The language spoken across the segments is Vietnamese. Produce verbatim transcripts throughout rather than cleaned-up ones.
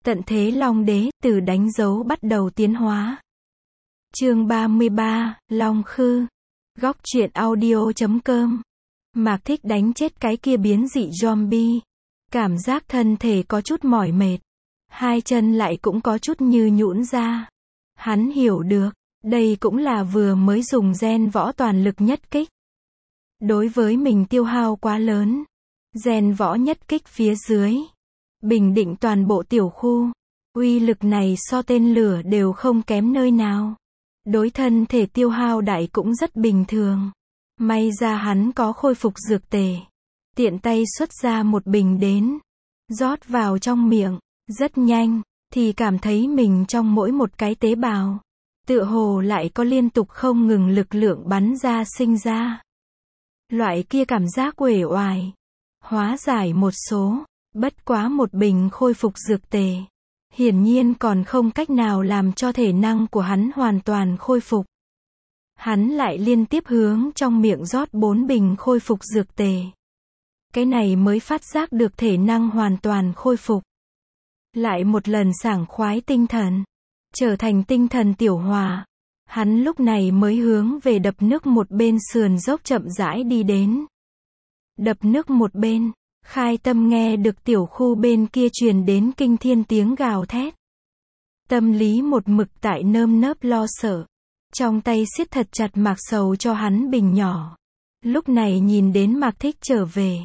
Tận thế Long Đế, từ đánh dấu bắt đầu tiến hóa. Chương ba mươi ba, Long Khư. Góc truyện audio chấm com. Mạc Thích đánh chết cái kia biến dị zombie. Cảm giác thân thể có chút mỏi mệt. Hai chân lại cũng có chút như nhũn ra. Hắn hiểu được, đây cũng là vừa mới dùng gen võ toàn lực nhất kích. Đối với mình tiêu hao quá lớn. Gen võ nhất kích phía dưới. Bình định toàn bộ tiểu khu. Uy lực này so tên lửa đều không kém nơi nào. Đối thân thể tiêu hao đại cũng rất bình thường. May ra hắn có khôi phục dược tề. Tiện tay xuất ra một bình đến. Rót vào trong miệng. Rất nhanh, thì cảm thấy mình trong mỗi một cái tế bào. Tựa hồ lại có liên tục không ngừng lực lượng bắn ra sinh ra. Loại kia cảm giác uể oải. Hóa giải một số. Bất quá một bình khôi phục dược tề. Hiển nhiên còn không cách nào làm cho thể năng của hắn hoàn toàn khôi phục. Hắn lại liên tiếp hướng trong miệng rót bốn bình khôi phục dược tề. Cái này mới phát giác được thể năng hoàn toàn khôi phục. Lại một lần sảng khoái tinh thần. Trở thành tinh thần tiểu hòa. Hắn lúc này mới hướng về đập nước một bên sườn dốc chậm rãi đi đến. Đập nước một bên. Khai Tâm nghe được tiểu khu bên kia truyền đến kinh thiên tiếng gào thét. Tâm lý một mực tại nơm nớp lo sợ. Trong tay siết thật chặt Mạc Sầu cho hắn bình nhỏ. Lúc này nhìn đến Mạc Thích trở về.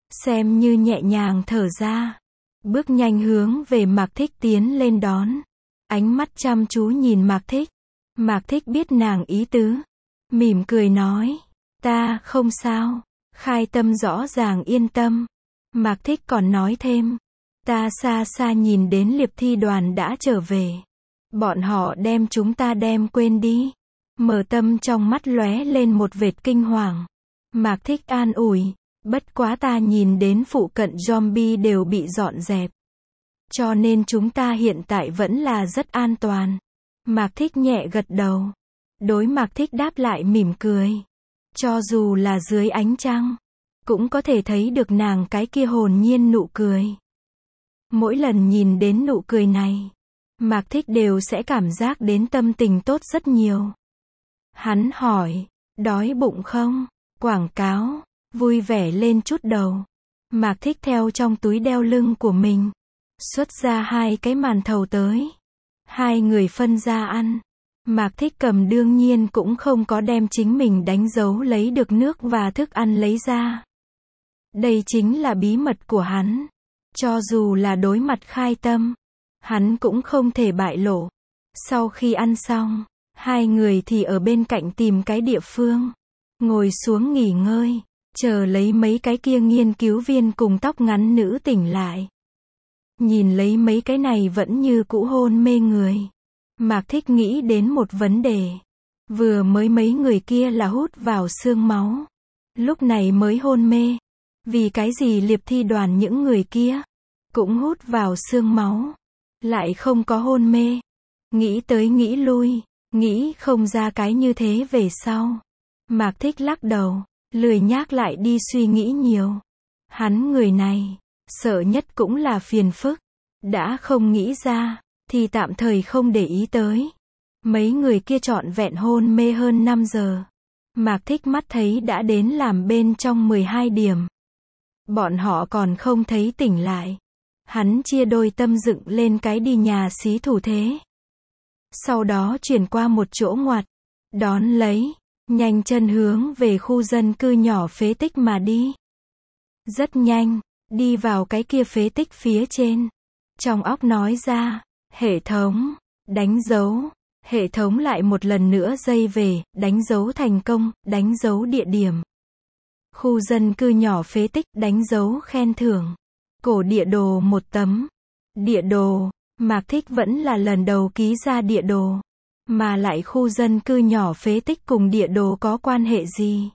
Xem như nhẹ nhàng thở ra. Bước nhanh hướng về Mạc Thích tiến lên đón. Ánh mắt chăm chú nhìn Mạc Thích. Mạc Thích biết nàng ý tứ. Mỉm cười nói. Ta không sao. Khai Tâm rõ ràng yên tâm. Mạc Thích còn nói thêm. Ta xa xa nhìn đến Liệp Thi đoàn đã trở về. Bọn họ đem chúng ta đem quên đi. Mở Tâm trong mắt lóe lên một vệt kinh hoàng. Mạc Thích an ủi. Bất quá ta nhìn đến phụ cận zombie đều bị dọn dẹp. Cho nên chúng ta hiện tại vẫn là rất an toàn. Mạc Thích nhẹ gật đầu. Đối Mạc Thích đáp lại mỉm cười. Cho dù là dưới ánh trăng. Cũng có thể thấy được nàng cái kia hồn nhiên nụ cười. Mỗi lần nhìn đến nụ cười này. Mạc Thích đều sẽ cảm giác đến tâm tình tốt rất nhiều. Hắn hỏi. Đói bụng không? Quảng cáo. Vui vẻ lên chút đầu. Mạc Thích theo trong túi đeo lưng của mình. Xuất ra hai cái màn thầu tới. Hai người phân ra ăn. Mạc Thích cầm đương nhiên cũng không có đem chính mình đánh dấu lấy được nước và thức ăn lấy ra. Đây chính là bí mật của hắn. Cho dù là đối mặt Khai Tâm. Hắn cũng không thể bại lộ. Sau khi ăn xong. Hai người thì ở bên cạnh tìm cái địa phương. Ngồi xuống nghỉ ngơi. Chờ lấy mấy cái kia nghiên cứu viên cùng tóc ngắn nữ tỉnh lại. Nhìn lấy mấy cái này vẫn như cũ hôn mê người. Mạc Thích nghĩ đến một vấn đề. Vừa mới mấy người kia là hút vào xương máu. Lúc này mới hôn mê. Vì cái gì Liệp Thi đoàn những người kia cũng hút vào xương máu. Lại không có hôn mê. Nghĩ tới nghĩ lui. Nghĩ không ra cái như thế về sau. Mạc Thích lắc đầu. Lười nhác lại đi suy nghĩ nhiều. Hắn người này. Sợ nhất cũng là phiền phức. Đã không nghĩ ra. Thì tạm thời không để ý tới. Mấy người kia trọn vẹn hôn mê hơn năm giờ. Mạc Thích mắt thấy đã đến làm bên trong mười hai điểm. Bọn họ còn không thấy tỉnh lại. Hắn chia đôi tâm dựng lên cái đi nhà xí thủ thế. Sau đó chuyển qua một chỗ ngoặt. Đón lấy. Nhanh chân hướng về khu dân cư nhỏ phế tích mà đi. Rất nhanh. Đi vào cái kia phế tích phía trên. Trong óc nói ra. Hệ thống. Đánh dấu. Hệ thống lại một lần nữa dây về. Đánh dấu thành công. Đánh dấu địa điểm. Khu dân cư nhỏ phế tích. Đánh dấu khen thưởng. Cổ địa đồ một tấm. Địa đồ. Mạc Thích vẫn là lần đầu ký ra địa đồ. Mà lại khu dân cư nhỏ phế tích cùng địa đồ có quan hệ gì?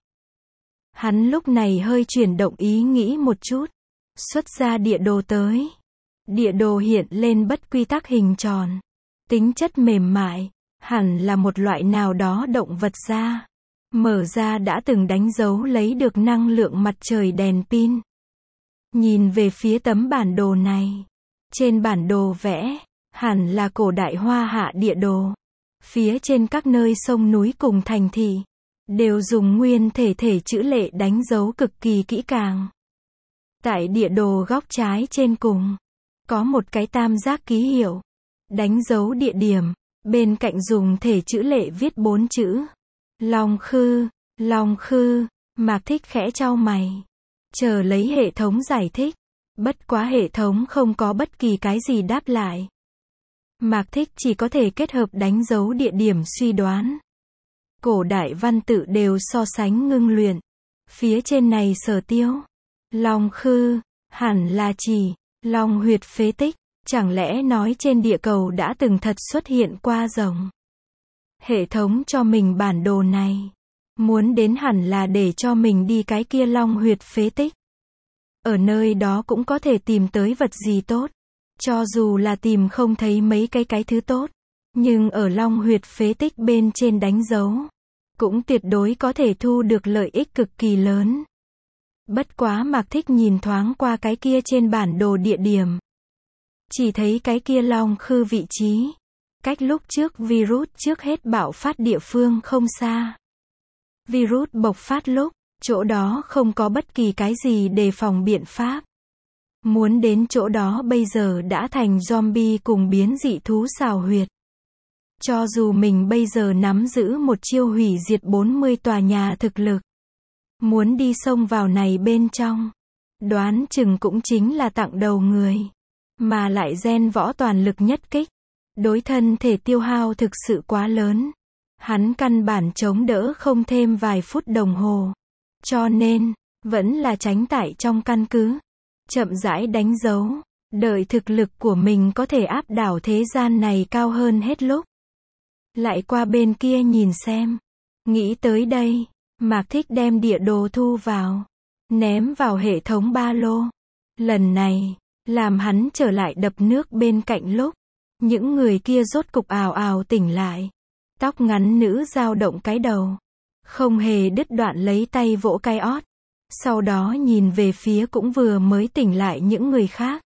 Hắn lúc này hơi chuyển động ý nghĩ một chút. Xuất ra địa đồ tới. Địa đồ hiện lên bất quy tắc hình tròn. Tính chất mềm mại. Hẳn là một loại nào đó động vật da. Mở ra đã từng đánh dấu lấy được năng lượng mặt trời đèn pin. Nhìn về phía tấm bản đồ này. Trên bản đồ vẽ, hẳn là cổ đại Hoa Hạ địa đồ. Phía trên các nơi sông núi cùng thành thị, đều dùng nguyên thể thể chữ lệ đánh dấu cực kỳ kỹ càng. Tại địa đồ góc trái trên cùng, có một cái tam giác ký hiệu, đánh dấu địa điểm, bên cạnh dùng thể chữ lệ viết bốn chữ. Long Khư, Long Khư, Mạc Thích khẽ chau mày, chờ lấy hệ thống giải thích. Bất quá hệ thống không có bất kỳ cái gì đáp lại. Mạc Thích chỉ có thể kết hợp đánh dấu địa điểm suy đoán. Cổ đại văn tự đều so sánh ngưng luyện. Phía trên này sở tiêu. Long Khư, hẳn là chỉ, Long huyệt phế tích, chẳng lẽ nói trên địa cầu đã từng thật xuất hiện qua rồng. Hệ thống cho mình bản đồ này. Muốn đến hẳn là để cho mình đi cái kia Long huyệt phế tích. Ở nơi đó cũng có thể tìm tới vật gì tốt. Cho dù là tìm không thấy mấy cái cái thứ tốt. Nhưng ở Long huyệt phế tích bên trên đánh dấu. Cũng tuyệt đối có thể thu được lợi ích cực kỳ lớn. Bất quá Mạc Thích nhìn thoáng qua cái kia trên bản đồ địa điểm. Chỉ thấy cái kia Long Khư vị trí. Cách lúc trước virus trước hết bạo phát địa phương không xa. Virus bộc phát lúc, chỗ đó không có bất kỳ cái gì đề phòng biện pháp. Muốn đến chỗ đó bây giờ đã thành zombie cùng biến dị thú xào huyệt. Cho dù mình bây giờ nắm giữ một chiêu hủy diệt bốn mươi tòa nhà thực lực. Muốn đi xông vào này bên trong. Đoán chừng cũng chính là tặng đầu người. Mà lại gen võ toàn lực nhất kích. Đối thân thể tiêu hao thực sự quá lớn. Hắn căn bản chống đỡ không thêm vài phút đồng hồ. Cho nên, vẫn là tránh tại trong căn cứ. Chậm rãi đánh dấu. Đợi thực lực của mình có thể áp đảo thế gian này cao hơn hết lúc. Lại qua bên kia nhìn xem. Nghĩ tới đây, Mạc Thích đem địa đồ thu vào. Ném vào hệ thống ba lô. Lần này, làm hắn trở lại đập nước bên cạnh lúc. Những người kia rốt cục ào ào tỉnh lại. Tóc ngắn nữ dao động cái đầu. Không hề đứt đoạn lấy tay vỗ cái ót. Sau đó nhìn về phía cũng vừa mới tỉnh lại những người khác.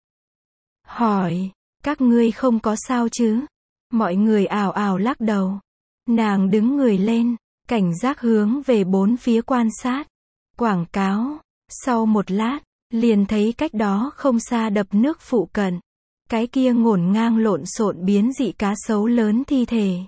Hỏi, các ngươi không có sao chứ? Mọi người ào ào lắc đầu. Nàng đứng người lên, cảnh giác hướng về bốn phía quan sát. Quảng cáo. Sau một lát, liền thấy cách đó không xa đập nước phụ cận. Cái kia ngổn ngang lộn xộn biến dị cá sấu lớn thi thể.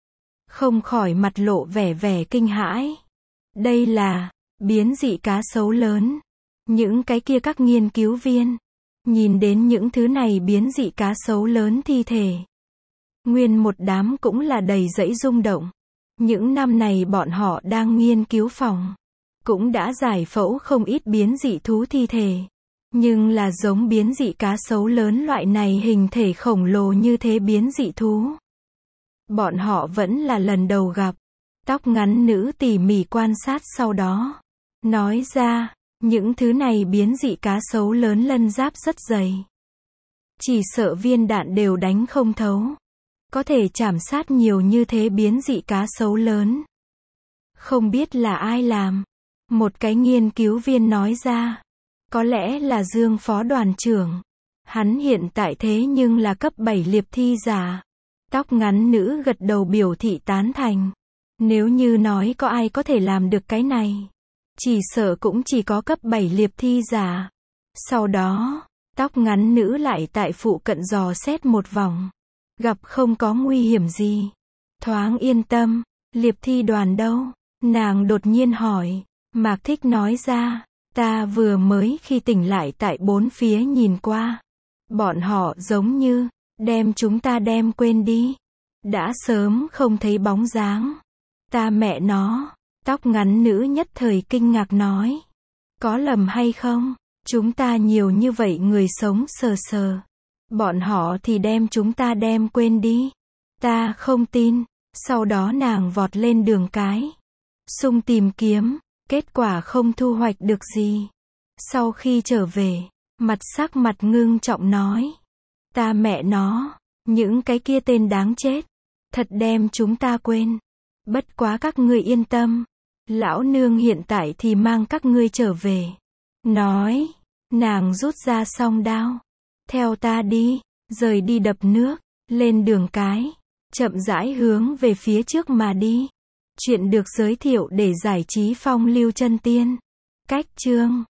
Không khỏi mặt lộ vẻ vẻ kinh hãi. Đây là biến dị cá sấu lớn. Những cái kia các nghiên cứu viên. Nhìn đến những thứ này biến dị cá sấu lớn thi thể. Nguyên một đám cũng là đầy dẫy rung động. Những năm này bọn họ đang nghiên cứu phòng. Cũng đã giải phẫu không ít biến dị thú thi thể. Nhưng là giống biến dị cá sấu lớn loại này hình thể khổng lồ như thế biến dị thú. Bọn họ vẫn là lần đầu gặp. Tóc ngắn nữ tỉ mỉ quan sát sau đó. Nói ra, những thứ này biến dị cá sấu lớn lân giáp rất dày. Chỉ sợ viên đạn đều đánh không thấu. Có thể chảm sát nhiều như thế biến dị cá sấu lớn. Không biết là ai làm. Một cái nghiên cứu viên nói ra. Có lẽ là Dương phó đoàn trưởng. Hắn hiện tại thế nhưng là cấp bảy liệp thi giả. Tóc ngắn nữ gật đầu biểu thị tán thành. Nếu như nói có ai có thể làm được cái này. Chỉ sợ cũng chỉ có cấp bảy liệp thi giả. Sau đó, tóc ngắn nữ lại tại phụ cận dò xét một vòng. Gặp không có nguy hiểm gì. Thoáng yên tâm, liệp thi đoàn đâu? Nàng đột nhiên hỏi. Mạc Thích nói ra. Ta vừa mới khi tỉnh lại tại bốn phía nhìn qua. Bọn họ giống như, đem chúng ta đem quên đi. Đã sớm không thấy bóng dáng. Ta mẹ nó. Tóc ngắn nữ nhất thời kinh ngạc nói. Có lầm hay không? Chúng ta nhiều như vậy người sống sờ sờ. Bọn họ thì đem chúng ta đem quên đi. Ta không tin. Sau đó nàng vọt lên đường cái. Xung tìm kiếm. Kết quả không thu hoạch được gì. Sau khi trở về, mặt sắc mặt ngưng trọng nói. Ta mẹ nó. Những cái kia tên đáng chết. Thật đem chúng ta quên. Bất quá các ngươi yên tâm. Lão nương hiện tại thì mang các ngươi trở về. Nói. Nàng rút ra song đao. Theo ta đi. Rời đi đập nước, lên đường cái, chậm rãi hướng về phía trước mà đi. Chuyện được giới thiệu để giải trí phong lưu chân tiên. Cách chương